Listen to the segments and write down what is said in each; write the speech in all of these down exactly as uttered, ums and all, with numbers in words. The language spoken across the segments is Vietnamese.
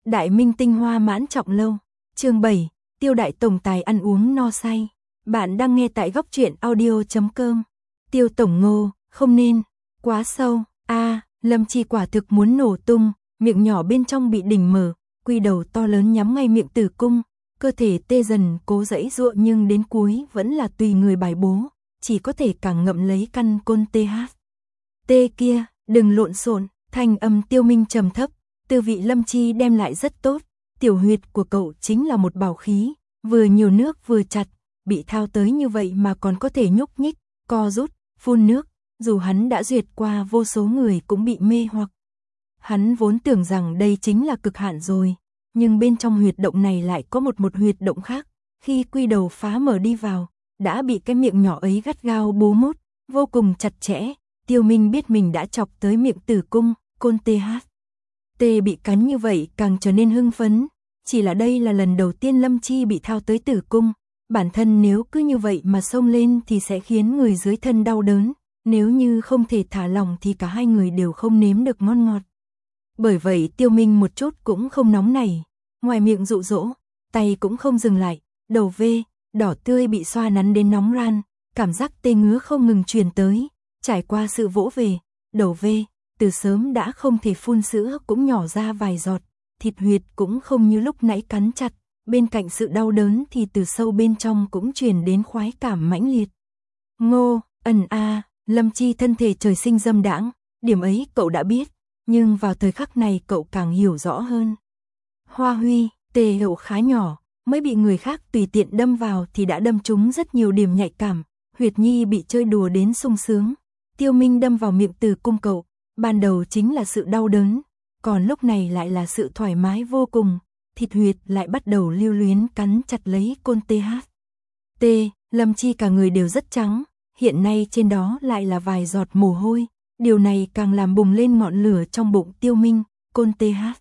Đại minh tinh hoa mãn trọng lâu. Chương bảy, Tiêu đại tổng tài ăn uống no say. Bạn đang nghe tại góc truyện audio chấm com. Tiêu tổng ngô, không nên, quá sâu. A, à, Lâm Chi quả thực muốn nổ tung, miệng nhỏ bên trong bị đỉnh mở, quy đầu to lớn nhắm ngay miệng tử cung, cơ thể tê dần cố giãy giụa nhưng đến cuối vẫn là tùy người bài bố, chỉ có thể càng ngậm lấy căn côn tê hát. Tê kia, đừng lộn xộn, thanh âm Tiêu Minh trầm thấp, tư vị Lâm Chi đem lại rất tốt, tiểu huyệt của cậu chính là một bảo khí, vừa nhiều nước vừa chặt, bị thao tới như vậy mà còn có thể nhúc nhích, co rút, phun nước, dù hắn đã duyệt qua vô số người cũng bị mê hoặc. Hắn vốn tưởng rằng đây chính là cực hạn rồi, nhưng bên trong huyệt động này lại có một một huyệt động khác, khi quy đầu phá mở đi vào, đã bị cái miệng nhỏ ấy gắt gao bố mút, vô cùng chặt chẽ. Tiêu Minh biết mình đã chọc tới miệng tử cung, côn tê hát. Tê bị cắn như vậy càng trở nên hưng phấn, chỉ là đây là lần đầu tiên Lâm Chi bị thao tới tử cung, bản thân nếu cứ như vậy mà xông lên thì sẽ khiến người dưới thân đau đớn, nếu như không thể thả lỏng thì cả hai người đều không nếm được ngon ngọt. Bởi vậy Tiêu Minh một chút cũng không nóng nảy, ngoài miệng dụ dỗ, tay cũng không dừng lại, đầu vê, đỏ tươi bị xoa nắn đến nóng ran, cảm giác tê ngứa không ngừng truyền tới, trải qua sự vỗ về, đầu vê, từ sớm đã không thể phun sữa cũng nhỏ ra vài giọt, thịt huyệt cũng không như lúc nãy cắn chặt, bên cạnh sự đau đớn thì từ sâu bên trong cũng truyền đến khoái cảm mãnh liệt. Ngô, ẩn a, Lâm Chi thân thể trời sinh dâm đãng, điểm ấy cậu đã biết, nhưng vào thời khắc này cậu càng hiểu rõ hơn. Hoa Huy, tê hiệu khá nhỏ, mới bị người khác tùy tiện đâm vào thì đã đâm trúng rất nhiều điểm nhạy cảm, huyệt nhi bị chơi đùa đến sung sướng. Tiêu Minh đâm vào miệng tử cung cậu, ban đầu chính là sự đau đớn, còn lúc này lại là sự thoải mái vô cùng, thịt huyệt lại bắt đầu lưu luyến cắn chặt lấy côn tê hát. Tê, Lâm Chi cả người đều rất trắng, hiện nay trên đó lại là vài giọt mồ hôi, điều này càng làm bùng lên ngọn lửa trong bụng Tiêu Minh, côn tê hát.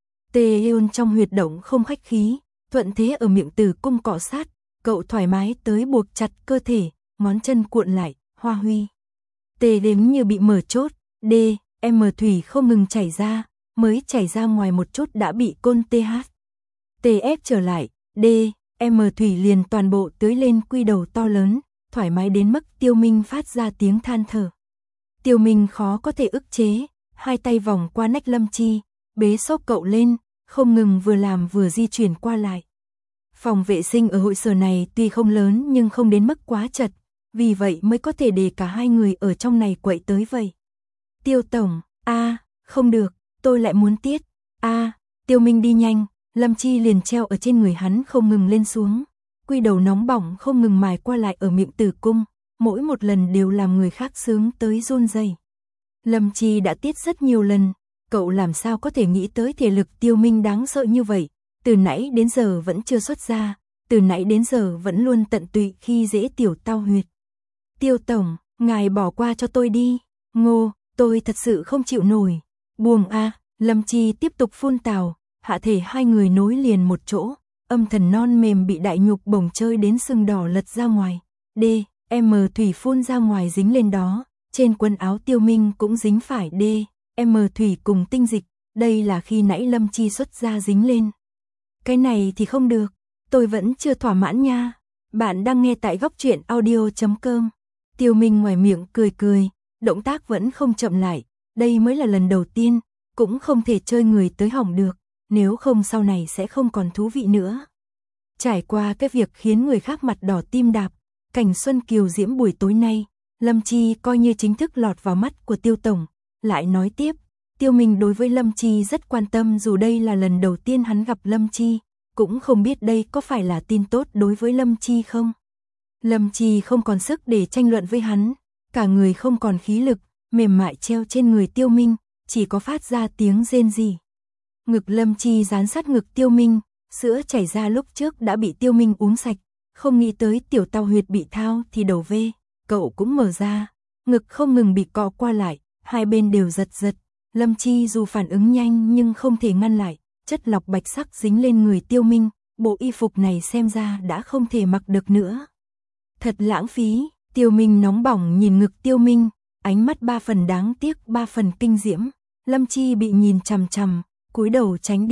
Tê hôn trong huyệt động không khách khí, thuận thế ở miệng tử cung cọ sát, cậu thoải mái tới buộc chặt cơ thể, ngón chân cuộn lại, Hoa Huy. Tê đếm như bị mở chốt, D, M thủy không ngừng chảy ra, mới chảy ra ngoài một chút đã bị côn tê hát. Tê ép trở lại, D, M thủy liền toàn bộ tưới lên quy đầu to lớn, thoải mái đến mức Tiêu Minh phát ra tiếng than thở. Tiêu Minh khó có thể ức chế, hai tay vòng qua nách Lâm Chi, bế xốc cậu lên, không ngừng vừa làm vừa di chuyển qua lại. Phòng vệ sinh ở hội sở này tuy không lớn nhưng không đến mức quá chật, vì vậy mới có thể để cả hai người ở trong này quậy tới vậy. Tiêu tổng, a, à, không được, tôi lại muốn tiết. A, à, Tiêu Minh đi nhanh, Lâm Chi liền treo ở trên người hắn không ngừng lên xuống, quy đầu nóng bỏng không ngừng mài qua lại ở miệng tử cung, mỗi một lần đều làm người khác sướng tới run rẩy. Lâm Chi đã tiết rất nhiều lần, cậu làm sao có thể nghĩ tới thể lực Tiêu Minh đáng sợ như vậy, từ nãy đến giờ vẫn chưa xuất ra, từ nãy đến giờ vẫn luôn tận tụy khi dễ tiểu tao huyệt. Tiêu tổng, ngài bỏ qua cho tôi đi. Ngô, tôi thật sự không chịu nổi. Buông a, Lâm Chi tiếp tục phun tào, hạ thể hai người nối liền một chỗ, âm thần non mềm bị đại nhục bổng chơi đến sưng đỏ lật ra ngoài. D, M thủy phun ra ngoài dính lên đó, trên quần áo Tiêu Minh cũng dính phải D, M thủy cùng tinh dịch, đây là khi nãy Lâm Chi xuất ra dính lên. Cái này thì không được, tôi vẫn chưa thỏa mãn nha. Bạn đang nghe tại góc truyện audio chấm com. Tiêu Minh ngoài miệng cười cười, động tác vẫn không chậm lại, đây mới là lần đầu tiên, cũng không thể chơi người tới hỏng được, nếu không sau này sẽ không còn thú vị nữa. Trải qua cái việc khiến người khác mặt đỏ tim đạp, cảnh xuân kiều diễm buổi tối nay, Lâm Chi coi như chính thức lọt vào mắt của Tiêu tổng, lại nói tiếp, Tiêu Minh đối với Lâm Chi rất quan tâm dù đây là lần đầu tiên hắn gặp Lâm Chi, cũng không biết đây có phải là tin tốt đối với Lâm Chi không. Lâm Chi không còn sức để tranh luận với hắn, cả người không còn khí lực, mềm mại treo trên người Tiêu Minh, chỉ có phát ra tiếng rên rỉ. Ngực Lâm Chi dán sát ngực Tiêu Minh, sữa chảy ra lúc trước đã bị Tiêu Minh uống sạch, không nghĩ tới tiểu tao huyệt bị thao thì đầu vê, cậu cũng mở ra, ngực không ngừng bị cọ qua lại, hai bên đều giật giật. Lâm Chi dù phản ứng nhanh nhưng không thể ngăn lại, chất lọc bạch sắc dính lên người Tiêu Minh, bộ y phục này xem ra đã không thể mặc được nữa. Thật lãng phí, Tiêu Minh nóng bỏng nhìn ngực Tiêu Minh, ánh mắt ba phần đáng tiếc ba phần kinh diễm. Lâm Chi bị nhìn chằm chằm, cúi đầu tránh đi,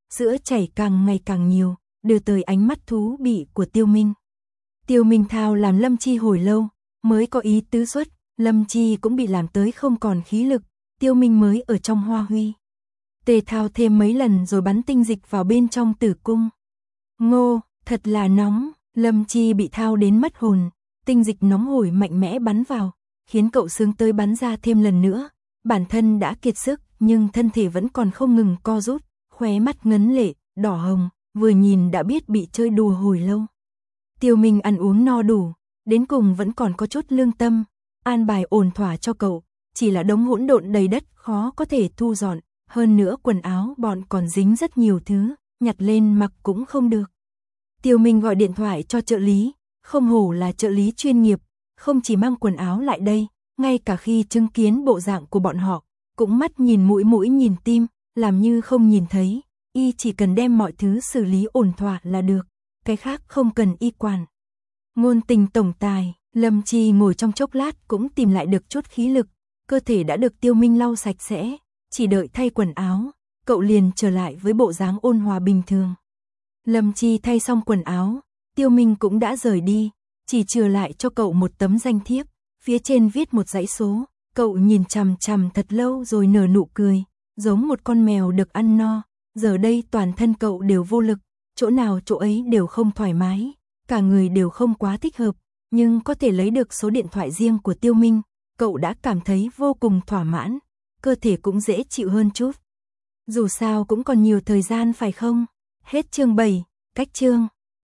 sữa chảy càng ngày càng nhiều, đưa tới ánh mắt thú vị của Tiêu Minh. Tiêu Minh thao làm Lâm Chi hồi lâu, mới có ý tứ xuất, Lâm Chi cũng bị làm tới không còn khí lực, Tiêu Minh mới ở trong hoa huy. Tề thao thêm mấy lần rồi bắn tinh dịch vào bên trong tử cung. Ngô, thật là nóng, Lâm Chi bị thao đến mất hồn, tinh dịch nóng hổi mạnh mẽ bắn vào, khiến cậu sướng tới bắn ra thêm lần nữa, bản thân đã kiệt sức, nhưng thân thể vẫn còn không ngừng co rút, khóe mắt ngấn lệ, đỏ hồng, vừa nhìn đã biết bị chơi đùa hồi lâu. Tiêu Minh ăn uống no đủ, đến cùng vẫn còn có chút lương tâm, an bài ổn thỏa cho cậu, chỉ là đống hỗn độn đầy đất khó có thể thu dọn, hơn nữa quần áo bọn còn dính rất nhiều thứ, nhặt lên mặc cũng không được. Tiêu Minh gọi điện thoại cho trợ lý, không hổ là trợ lý chuyên nghiệp, không chỉ mang quần áo lại đây, ngay cả khi chứng kiến bộ dạng của bọn họ, cũng mắt nhìn mũi mũi nhìn tim, làm như không nhìn thấy, y chỉ cần đem mọi thứ xử lý ổn thỏa là được, cái khác không cần y quản. Ngôn tình tổng tài, Lâm Chi ngồi trong chốc lát cũng tìm lại được chút khí lực, cơ thể đã được Tiêu Minh lau sạch sẽ, chỉ đợi thay quần áo, cậu liền trở lại với bộ dáng ôn hòa bình thường. Lâm Chi thay xong quần áo, Tiêu Minh cũng đã rời đi, chỉ chừa lại cho cậu một tấm danh thiếp, phía trên viết một dãy số, cậu nhìn chằm chằm thật lâu rồi nở nụ cười, giống một con mèo được ăn no, giờ đây toàn thân cậu đều vô lực, chỗ nào chỗ ấy đều không thoải mái, cả người đều không quá thích hợp, nhưng có thể lấy được số điện thoại riêng của Tiêu Minh, cậu đã cảm thấy vô cùng thỏa mãn, cơ thể cũng dễ chịu hơn chút. Dù sao cũng còn nhiều thời gian phải không? Hết chương bảy, cách chương.